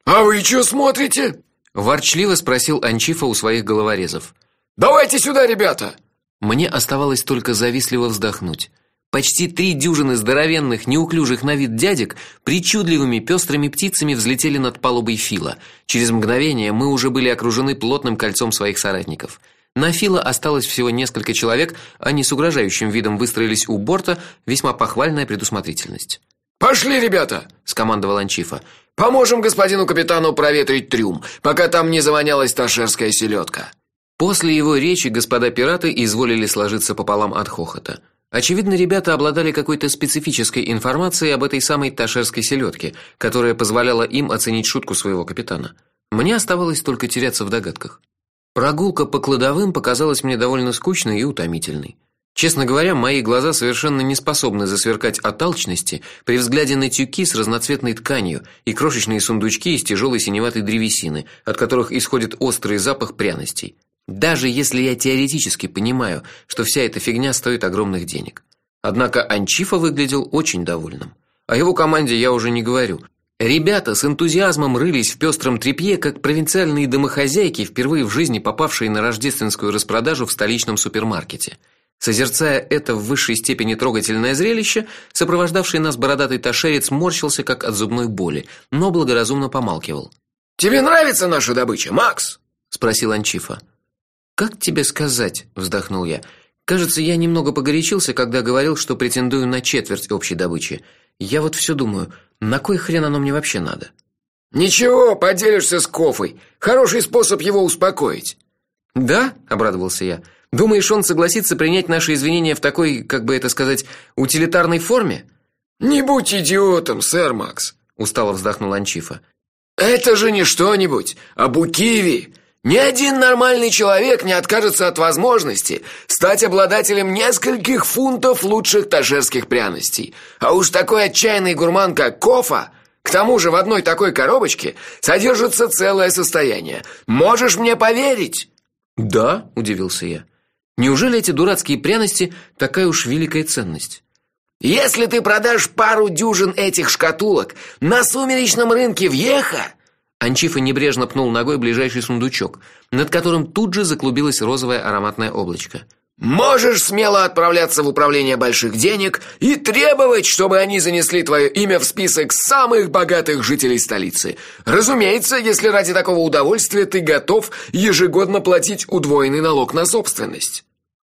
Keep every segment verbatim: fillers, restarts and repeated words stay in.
А вы что смотрите? Ворчливо спросил Анчифа у своих головорезов. Давайте сюда, ребята. Мне оставалось только завистливо вздохнуть. Почти три дюжины здоровенных, неуклюжих на вид дядек причудливыми пестрыми птицами взлетели над палубой Фила. Через мгновение мы уже были окружены плотным кольцом своих соратников. На Фила осталось всего несколько человек, они с угрожающим видом выстроились у борта, весьма похвальная предусмотрительность. Пошли, ребята, скомандовал Анчифа. Поможем господину капитану проветрить трюм, пока там не завонялась ташерская селедка. После его речи господа пираты изволили сложиться пополам от хохота. Очевидно, ребята обладали какой-то специфической информацией об этой самой ташерской селедке, которая позволяла им оценить шутку своего капитана. Мне оставалось только теряться в догадках. Прогулка по кладовым показалась мне довольно скучной и утомительной. Честно говоря, мои глаза совершенно не способны засверкать от алчности при взгляде на тюки с разноцветной тканью и крошечные сундучки из тяжелой синеватой древесины, от которых исходит острый запах пряностей. Даже если я теоретически понимаю, что вся эта фигня стоит огромных денег. Однако Анчифа выглядел очень довольным. О его команде я уже не говорю. Ребята с энтузиазмом рылись в пестром тряпье, как провинциальные домохозяйки, впервые в жизни попавшие на рождественскую распродажу в столичном супермаркете. Созерцая это в высшей степени трогательное зрелище, сопровождавший нас бородатый ташерец морщился как от зубной боли, но благоразумно помалкивал. Тебе нравится наша добыча, Макс? Спросил Анчифа. Как тебе сказать, вздохнул я. Кажется, я немного погорячился, когда говорил, что претендую на четверть общей добычи. Я вот все думаю, на кой хрен оно мне вообще надо? Ничего, поделишься с Кофой. Хороший способ его успокоить. Да, обрадовался я. Думаешь, он согласится принять наши извинения в такой, как бы это сказать, утилитарной форме? Не будь идиотом, сэр Макс, устало вздохнул Анчифа. Это же не что-нибудь, а букиви. Ни один нормальный человек не откажется от возможности стать обладателем нескольких фунтов лучших ташерских пряностей. А уж такой отчаянный гурман, как Кофа, к тому же в одной такой коробочке содержится целое состояние. Можешь мне поверить? Да, удивился я. Неужели эти дурацкие пряности такая уж великая ценность? Если ты продашь пару дюжин этих шкатулок на сумеречном рынке в Йеха... Анчифа небрежно пнул ногой ближайший сундучок, над которым тут же заклубилось розовое ароматное облачко. Можешь смело отправляться в управление больших денег и требовать, чтобы они занесли твое имя в список самых богатых жителей столицы. Разумеется, если ради такого удовольствия ты готов ежегодно платить удвоенный налог на собственность.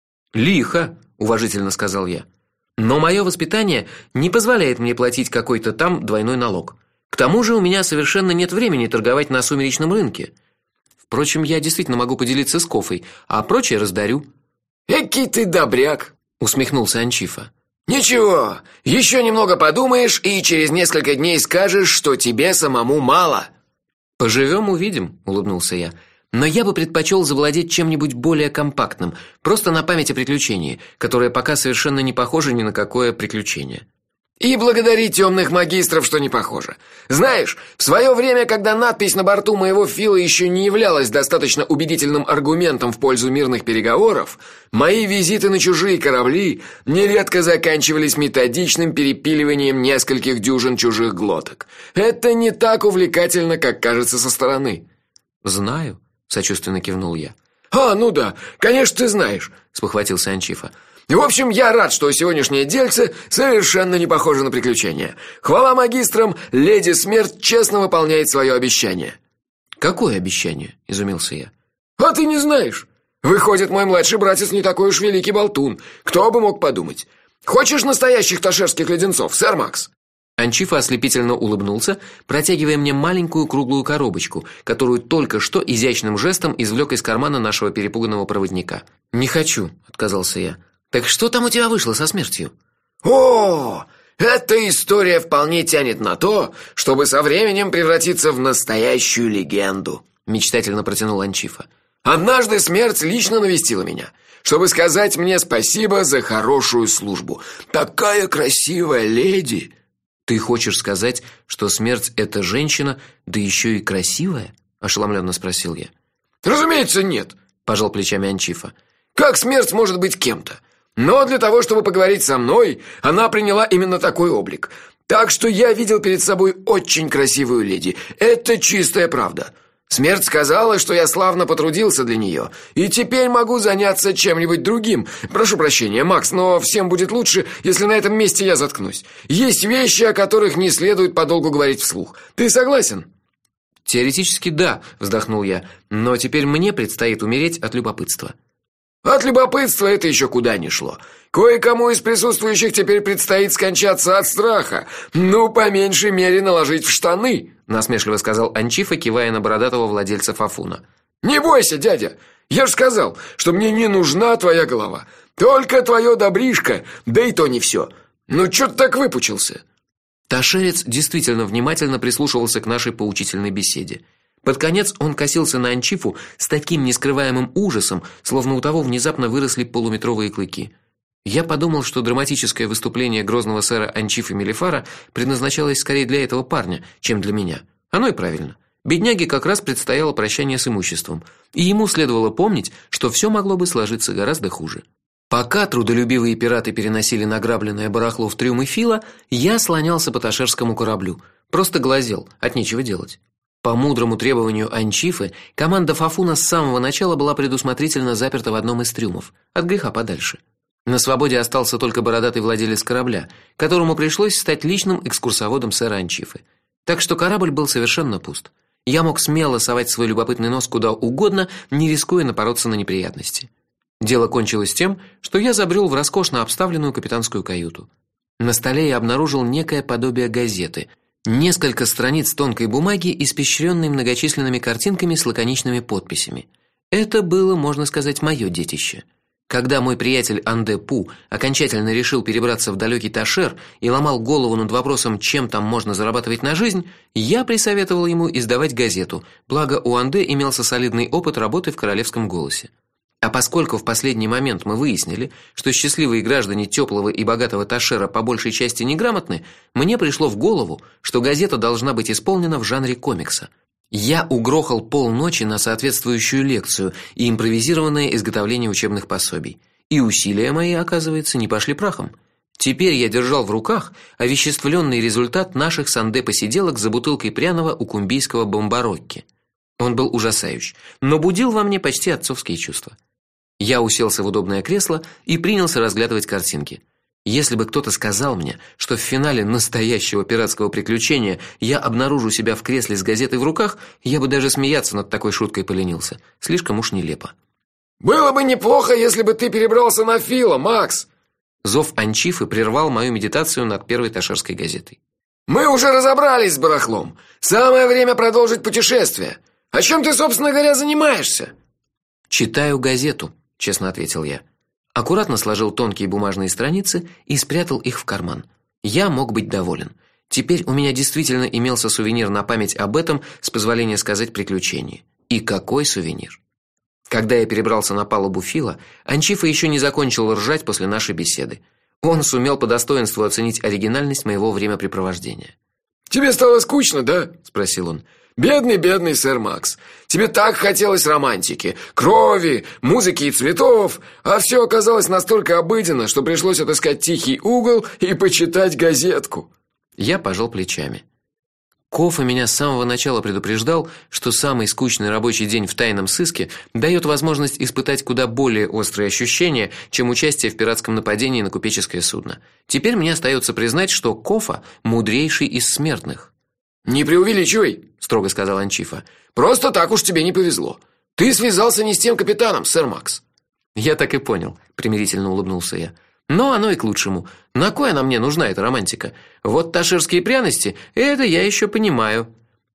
Лихо, уважительно сказал я. Но мое воспитание не позволяет мне платить какой-то там двойной налог. К тому же у меня совершенно нет времени торговать на сумеречном рынке. Впрочем, я действительно могу поделиться с Кофой, а прочее раздарю. Экий ты добряк, усмехнулся Анчифа. Ничего, еще немного подумаешь и через несколько дней скажешь, что тебе самому мало. Поживем, увидим, улыбнулся я. Но я бы предпочел завладеть чем-нибудь более компактным, просто на память о приключении, которое пока совершенно не похоже ни на какое приключение. И благодари темных магистров, что не похоже. Знаешь, в свое время, когда надпись на борту моего Фила еще не являлась достаточно убедительным аргументом в пользу мирных переговоров, мои визиты на чужие корабли нередко заканчивались методичным перепиливанием нескольких дюжин чужих глоток. Это не так увлекательно, как кажется со стороны. Знаю, сочувственно кивнул я. А, ну да, конечно, ты знаешь, спохватился Анчифа. В общем, я рад, что сегодняшнее дельце совершенно не похоже на приключение. Хвала магистрам, леди Смерть честно выполняет свое обещание. Какое обещание? Изумился я. А ты не знаешь? Выходит, мой младший братец не такой уж великий болтун. Кто бы мог подумать? Хочешь настоящих ташерских леденцов, сэр Макс? Анчифа ослепительно улыбнулся, протягивая мне маленькую круглую коробочку, которую только что изящным жестом извлек из кармана нашего перепуганного проводника. Не хочу, отказался я. Так что там у тебя вышло со смертью? О, эта история вполне тянет на то, чтобы со временем превратиться в настоящую легенду, мечтательно протянул Анчифа. Однажды смерть лично навестила меня, чтобы сказать мне спасибо за хорошую службу. Такая красивая леди. Ты хочешь сказать, что смерть это женщина, да еще и красивая? Ошеломленно спросил я. Разумеется, нет, пожал плечами Анчифа. Как смерть может быть кем-то? Но для того, чтобы поговорить со мной, она приняла именно такой облик. Так что я видел перед собой очень красивую леди. Это чистая правда. Смерть сказала, что я славно потрудился для нее, и теперь могу заняться чем-нибудь другим. Прошу прощения, Макс, но всем будет лучше, если на этом месте я заткнусь. Есть вещи, о которых не следует подолгу говорить вслух. Ты согласен? Теоретически да, вздохнул я. Но теперь мне предстоит умереть от любопытства. От любопытства это еще куда ни шло. Кое-кому из присутствующих теперь предстоит скончаться от страха. Ну, по меньшей мере, наложить в штаны, насмешливо сказал Анчифа, кивая на бородатого владельца Фафуна. Не бойся, дядя. Я ж сказал, что мне не нужна твоя голова. Только твое добришко, да и то не все. Ну что ты так выпучился? Ташерец действительно внимательно прислушивался к нашей поучительной беседе. Под конец он косился на Анчифу с таким нескрываемым ужасом, словно у того внезапно выросли полуметровые клыки. Я подумал, что драматическое выступление грозного сэра Анчифы Мелифара предназначалось скорее для этого парня, чем для меня. Оно и правильно. Бедняге как раз предстояло прощание с имуществом, и ему следовало помнить, что все могло бы сложиться гораздо хуже. Пока трудолюбивые пираты переносили награбленное барахло в трюмы Фила, я слонялся по ташерскому кораблю, просто глазел, от нечего делать. По мудрому требованию Анчифы, команда Фафуна с самого начала была предусмотрительно заперта в одном из трюмов, от греха подальше. На свободе остался только бородатый владелец корабля, которому пришлось стать личным экскурсоводом сэра Анчифы. Так что корабль был совершенно пуст. Я мог смело совать свой любопытный нос куда угодно, не рискуя напороться на неприятности. Дело кончилось тем, что я забрел в роскошно обставленную капитанскую каюту. На столе я обнаружил некое подобие газеты, несколько страниц тонкой бумаги, испещренной многочисленными картинками с лаконичными подписями. Это было, можно сказать, мое детище. Когда мой приятель Анде Пу окончательно решил перебраться в далекий Ташер и ломал голову над вопросом, чем там можно зарабатывать на жизнь, я присоветовал ему издавать газету. Благо у Анде имелся солидный опыт работы в Королевском голосе. А поскольку в последний момент мы выяснили, что счастливые граждане теплого и богатого Ташера по большей части неграмотны, мне пришло в голову, что газета должна быть исполнена в жанре комикса. Я угрохал полночи на соответствующую лекцию и импровизированное изготовление учебных пособий. И усилия мои, оказывается, не пошли прахом. Теперь я держал в руках овеществленный результат наших с Анде посиделок за бутылкой пряного укумбийского бомбарокки. Он был ужасающий, но будил во мне почти отцовские чувства. Я уселся в удобное кресло и принялся разглядывать картинки. Если бы кто-то сказал мне, что в финале настоящего пиратского приключения я обнаружу себя в кресле с газетой в руках, я бы даже смеяться над такой шуткой поленился. Слишком уж нелепо. Было бы неплохо, если бы ты перебрался на Фила, Макс. Зов Анчифы прервал мою медитацию над первой ташерской газетой. Мы уже разобрались с барахлом. Самое время продолжить путешествие. О чем ты, собственно говоря, занимаешься? Читаю газету, честно ответил я. Аккуратно сложил тонкие бумажные страницы и спрятал их в карман. Я мог быть доволен. Теперь у меня действительно имелся сувенир на память об этом, с позволения сказать, приключении. И какой сувенир! Когда я перебрался на палубу Фила, Анчифа еще не закончил ржать после нашей беседы. Он сумел по достоинству оценить оригинальность моего времяпрепровождения. Тебе стало скучно, да? Спросил он. Бедный, бедный сэр Макс. Тебе так хотелось романтики, крови, музыки и цветов, а все оказалось настолько обыденно, что пришлось отыскать тихий угол и почитать газетку. Я пожал плечами. Кофа меня с самого начала предупреждал, что самый скучный рабочий день в тайном сыске дает возможность испытать куда более острые ощущения, чем участие в пиратском нападении на купеческое судно. Теперь мне остается признать, что Кофа мудрейший из смертных. Не преувеличивай, строго сказал Анчифа. Просто так уж тебе не повезло. Ты связался не с тем капитаном, сэр Макс. Я так и понял, примирительно улыбнулся я. Но оно и к лучшему. На кой она мне нужна, эта романтика? Вот ташерские пряности, это я еще понимаю.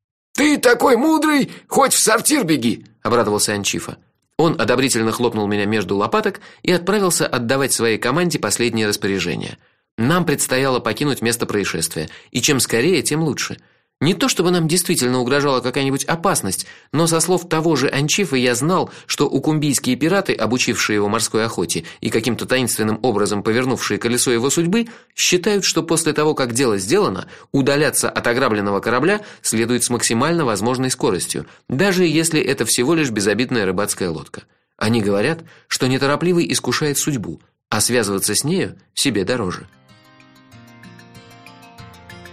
Ты такой мудрый, хоть в сортир беги, обрадовался Анчифа. Он одобрительно хлопнул меня между лопаток и отправился отдавать своей команде последние распоряжения. Нам предстояло покинуть место происшествия, и чем скорее, тем лучше. Не то чтобы нам действительно угрожала какая-нибудь опасность, но со слов того же Анчифы я знал, что укумбийские пираты, обучившие его морской охоте и каким-то таинственным образом повернувшие колесо его судьбы, считают, что после того, как дело сделано, удаляться от ограбленного корабля следует с максимально возможной скоростью, даже если это всего лишь безобидная рыбацкая лодка. Они говорят, что неторопливый искушает судьбу, а связываться с нею себе дороже.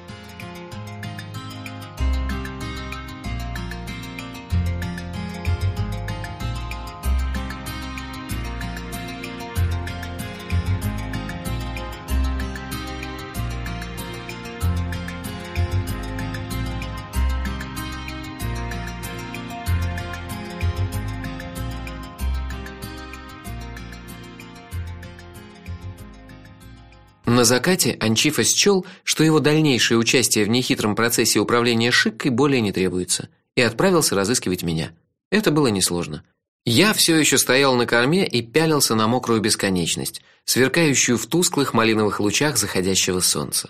На закате Анчифа счёл, что его дальнейшее участие в нехитром процессе управления шиккой более не требуется, и отправился разыскивать меня. Это было несложно. Я все еще стоял на корме и пялился на мокрую бесконечность, сверкающую в тусклых малиновых лучах заходящего солнца.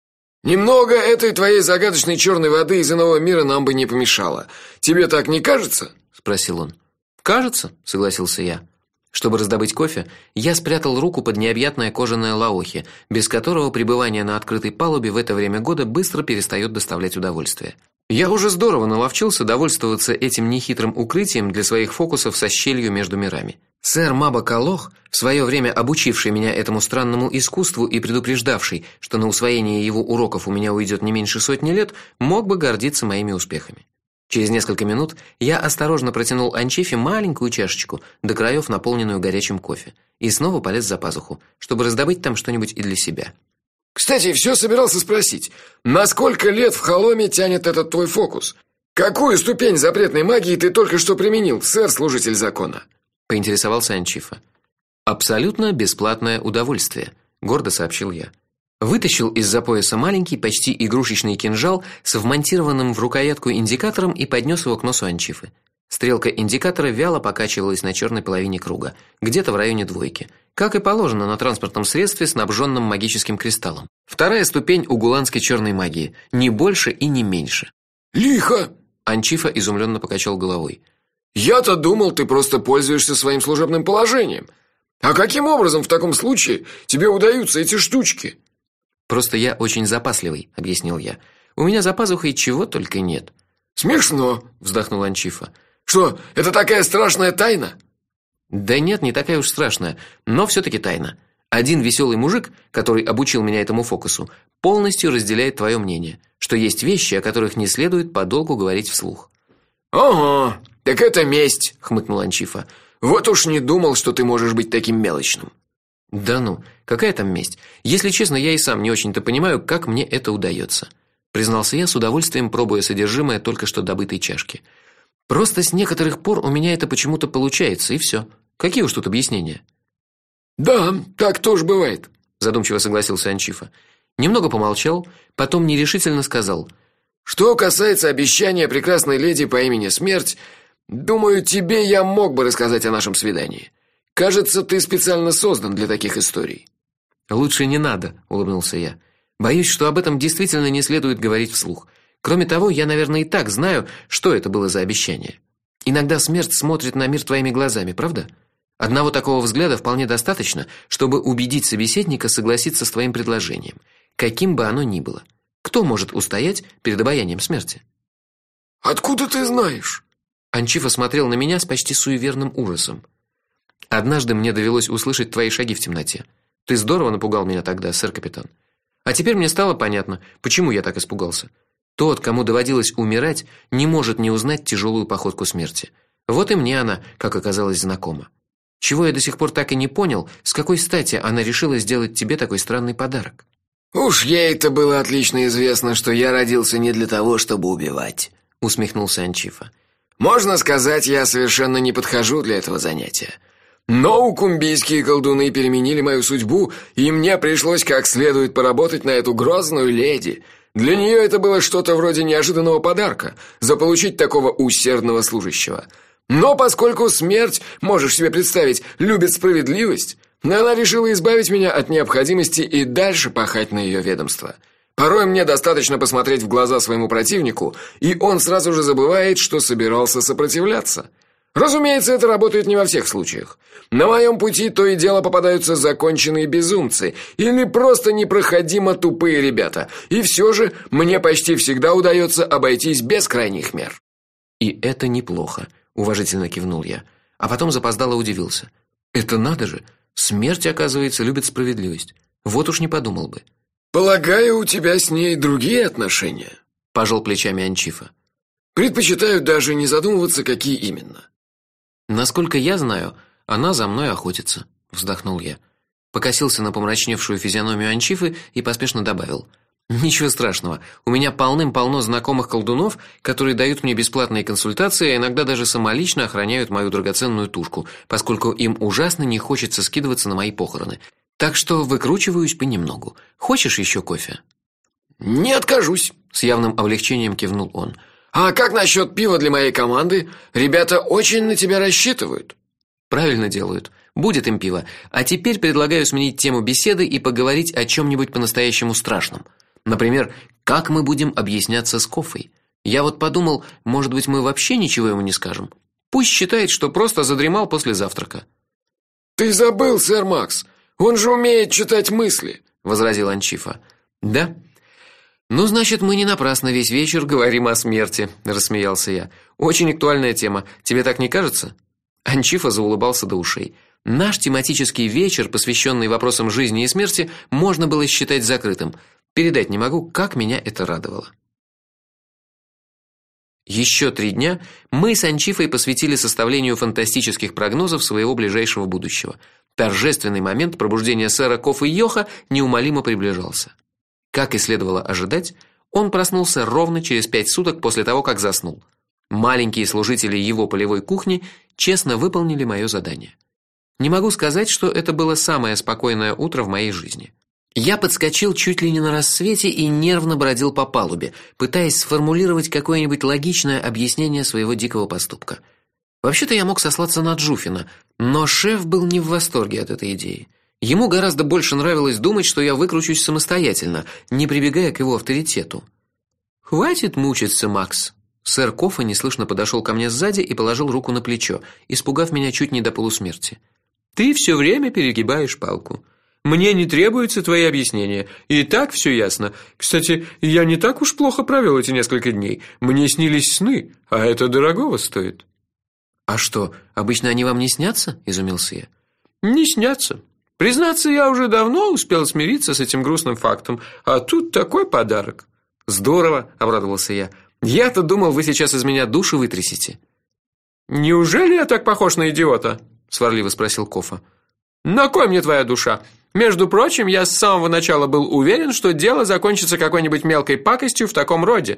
Немного этой твоей загадочной черной воды из иного мира нам бы не помешало. Тебе так не кажется? Спросил он. Кажется, согласился я. Чтобы раздобыть кофе, я спрятал руку под необъятное кожаное лаохи, без которого пребывание на открытой палубе в это время года быстро перестает доставлять удовольствие. Я уже здорово наловчился довольствоваться этим нехитрым укрытием для своих фокусов со щелью между мирами. Сэр Маба-Калох, в свое время обучивший меня этому странному искусству и предупреждавший, что на усвоение его уроков у меня уйдет не меньше сотни лет, мог бы гордиться моими успехами. Через несколько минут я осторожно протянул Анчифе маленькую чашечку, до краев наполненную горячим кофе, и снова полез за пазуху, чтобы раздобыть там что-нибудь и для себя. Кстати, все собирался спросить, на сколько лет в Холоме тянет этот твой фокус? Какую ступень запретной магии ты только что применил, сэр служитель закона? Поинтересовался Анчифа. Абсолютно бесплатное удовольствие, гордо сообщил я. Вытащил из-за пояса маленький, почти игрушечный кинжал с вмонтированным в рукоятку индикатором и поднес его к носу Анчифы. Стрелка индикатора вяло покачивалась на черной половине круга, где-то в районе двойки, как и положено на транспортном средстве, снабженном магическим кристаллом. Вторая ступень угуланской черной магии, не больше и не меньше. Лихо, Анчифа изумленно покачал головой. Я-то думал, ты просто пользуешься своим служебным положением. А каким образом в таком случае тебе удаются эти штучки? Просто я очень запасливый, объяснил я. У меня за пазухой чего только нет. Смешно, вздохнул Анчифа. Что, это такая страшная тайна? Да нет, не такая уж страшная, но все таки тайна. Один веселый мужик, который обучил меня этому фокусу, полностью разделяет твое мнение, что есть вещи, о которых не следует подолгу говорить вслух. Ага, так это месть, хмыкнул Анчифа. Вот уж не думал, что ты можешь быть таким мелочным. Да ну, какая там месть? Если честно, я и сам не очень-то понимаю, как мне это удается, признался я с удовольствием, пробуя содержимое только что добытой чашки. Просто с некоторых пор у меня это почему-то получается, и все. Какие уж тут объяснения? Да, так тоже бывает, задумчиво согласился Анчифа. Немного помолчал, потом нерешительно сказал: "Что касается обещания прекрасной леди по имени Смерть, думаю, тебе я мог бы рассказать о нашем свидании. Кажется, ты специально создан для таких историй". "Лучше не надо", улыбнулся я. "Боюсь, что об этом действительно не следует говорить вслух. Кроме того, я, наверное, и так знаю, что это было за обещание. Иногда смерть смотрит на мир твоими глазами, правда? Одного такого взгляда вполне достаточно, чтобы убедить собеседника согласиться с твоим предложением, каким бы оно ни было. Кто может устоять перед обаянием смерти?" "Откуда ты знаешь?" Анчифа смотрел на меня с почти суеверным ужасом. "Однажды мне довелось услышать твои шаги в темноте. Ты здорово напугал меня тогда, сэр капитан. А теперь мне стало понятно, почему я так испугался. Тот, кому доводилось умирать, не может не узнать тяжелую походку смерти. Вот и мне она, как оказалось, знакома. Чего я до сих пор так и не понял, с какой стати она решила сделать тебе такой странный подарок?" "Уж ей-то было отлично известно, что я родился не для того, чтобы убивать", усмехнулся Анчифа. "Можно сказать, я совершенно не подхожу для этого занятия. Но укумбийские колдуны переменили мою судьбу, и мне пришлось как следует поработать на эту грозную леди. Для нее это было что-то вроде неожиданного подарка заполучить такого усердного служащего. Но поскольку смерть, можешь себе представить, любит справедливость, она решила избавить меня от необходимости и дальше пахать на ее ведомство. Порой мне достаточно посмотреть в глаза своему противнику, и он сразу же забывает, что собирался сопротивляться. Разумеется, это работает не во всех случаях. На моем пути то и дело попадаются законченные безумцы или просто непроходимо тупые ребята, и все же мне почти всегда удается обойтись без крайних мер". "И это неплохо", уважительно кивнул я, а потом запоздало удивился. "Это надо же, смерть, оказывается, любит справедливость. Вот уж не подумал бы". "Полагаю, у тебя с ней другие отношения", пожал плечами Анчифа. "Предпочитаю даже не задумываться, какие именно". "Насколько я знаю, она за мной охотится", вздохнул я. Покосился на помрачневшую физиономию Анчифы и поспешно добавил: "Ничего страшного. У меня полным-полно знакомых колдунов, которые дают мне бесплатные консультации, а иногда даже самолично охраняют мою драгоценную тушку, поскольку им ужасно не хочется скидываться на мои похороны. Так что выкручиваюсь понемногу. Хочешь еще кофе? Не откажусь, с явным облегчением кивнул он. А как насчет пива для моей команды? Ребята очень на тебя рассчитывают. Правильно делают. Будет им пиво. А теперь предлагаю сменить тему беседы и поговорить о чем нибудь по-настоящему страшном. Например, как мы будем объясняться с Кофой? Я вот подумал, может быть, мы вообще ничего ему не скажем. Пусть считает, что просто задремал после завтрака. Ты забыл, сэр Макс. Он же умеет читать мысли, возразил Анчифа. Да? Ну, значит, мы не напрасно весь вечер говорим о смерти, рассмеялся я. Очень актуальная тема. Тебе так не кажется? Анчифа заулыбался до ушей. Наш тематический вечер, посвященный вопросам жизни и смерти, можно было считать закрытым. Передать не могу, как меня это радовало. Еще три дня мы с Анчифой посвятили составлению фантастических прогнозов своего ближайшего будущего. Торжественный момент пробуждения сэра Кофы Йоха неумолимо приближался. Как и следовало ожидать, он проснулся ровно через пять суток после того, как заснул. Маленькие служители его полевой кухни честно выполнили мое задание. Не могу сказать, что это было самое спокойное утро в моей жизни. Я подскочил чуть ли не на рассвете и нервно бродил по палубе, пытаясь сформулировать какое-нибудь логичное объяснение своего дикого поступка. Вообще-то я мог сослаться на Джуфина, но шеф был не в восторге от этой идеи. Ему гораздо больше нравилось думать, что я выкручусь самостоятельно, не прибегая к его авторитету. Хватит мучиться, Макс. Сэр Кофа неслышно подошел ко мне сзади и положил руку на плечо, испугав меня чуть не до полусмерти. Ты все время перегибаешь палку. Мне не требуются твои объяснения. И так все ясно. Кстати, я не так уж плохо провел эти несколько дней. Мне снились сны, а это дорогого стоит. А что, обычно они вам не снятся? Изумился я. Не снятся. Признаться, я уже давно успел смириться с этим грустным фактом, а тут такой подарок. Здорово, обрадовался я. Я-то думал, вы сейчас из меня душу вытрясете. Неужели я так похож на идиота? Сварливо спросил Кофа. На кой мне твоя душа? Между прочим, я с самого начала был уверен, что дело закончится какой-нибудь мелкой пакостью в таком роде.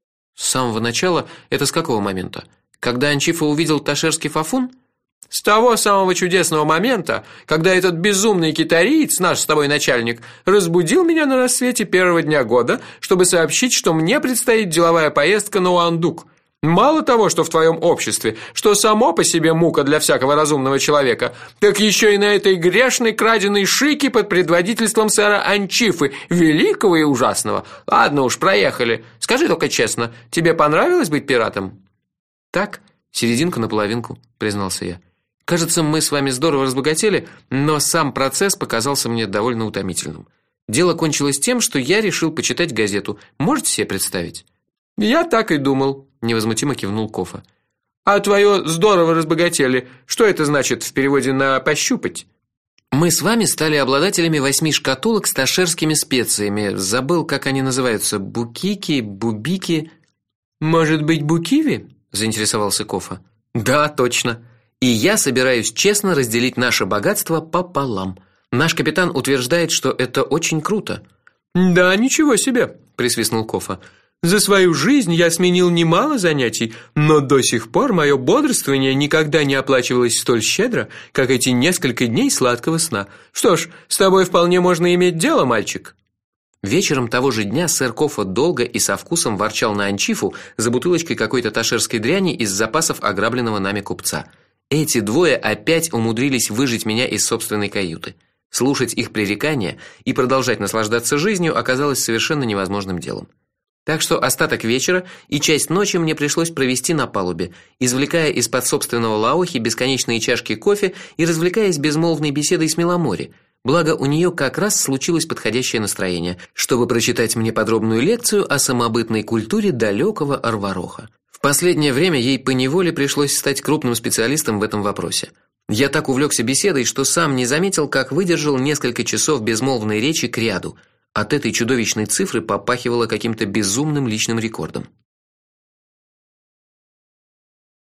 С самого начала? Это с какого момента? Когда Анчифа увидел ташерский фафун? С того самого чудесного момента, когда этот безумный китариец, наш с тобой начальник, разбудил меня на рассвете первого дня года, чтобы сообщить, что мне предстоит деловая поездка на Уандук. Мало того, что в твоем обществе, что само по себе мука для всякого разумного человека, так еще и на этой грешной краденой шике под предводительством сэра Анчифы, великого и ужасного. Ладно уж, проехали. Скажи только честно, тебе понравилось быть пиратом? Так, серединка на половинку, признался я. Кажется, мы с вами здорово разбогатели, но сам процесс показался мне довольно утомительным. Дело кончилось тем, что я решил почитать газету. Можете себе представить? Я так и думал, невозмутимо кивнул Кофа. А твое здорово разбогатели, что это значит в переводе на пощупать? Мы с вами стали обладателями восьми шкатулок с ташерскими специями. Забыл, как они называются: букики, бубики. Может быть, букиви? Заинтересовался Кофа. Да, точно. И я собираюсь честно разделить наше богатство пополам. Наш капитан утверждает, что это очень круто. Да, ничего себе, присвистнул Кофа. За свою жизнь я сменил немало занятий, но до сих пор мое бодрствование никогда не оплачивалось столь щедро, как эти несколько дней сладкого сна. Что ж, с тобой вполне можно иметь дело, мальчик. Вечером того же дня сэр Кофа долго и со вкусом ворчал на Анчифу за бутылочкой какой-то ташерской дряни из запасов ограбленного нами купца. Эти двое опять умудрились выжить меня из собственной каюты. Слушать их пререкания и продолжать наслаждаться жизнью оказалось совершенно невозможным делом. Так что остаток вечера и часть ночи мне пришлось провести на палубе, извлекая из-под собственного лаохи бесконечные чашки кофе и развлекаясь безмолвной беседой с Миломори. Благо у нее как раз случилось подходящее настроение, чтобы прочитать мне подробную лекцию о самобытной культуре далекого Арвароха. В последнее время ей поневоле пришлось стать крупным специалистом в этом вопросе. Я так увлекся беседой, что сам не заметил, как выдержал несколько часов безмолвной речи кряду. От этой чудовищной цифры попахивало каким-то безумным личным рекордом.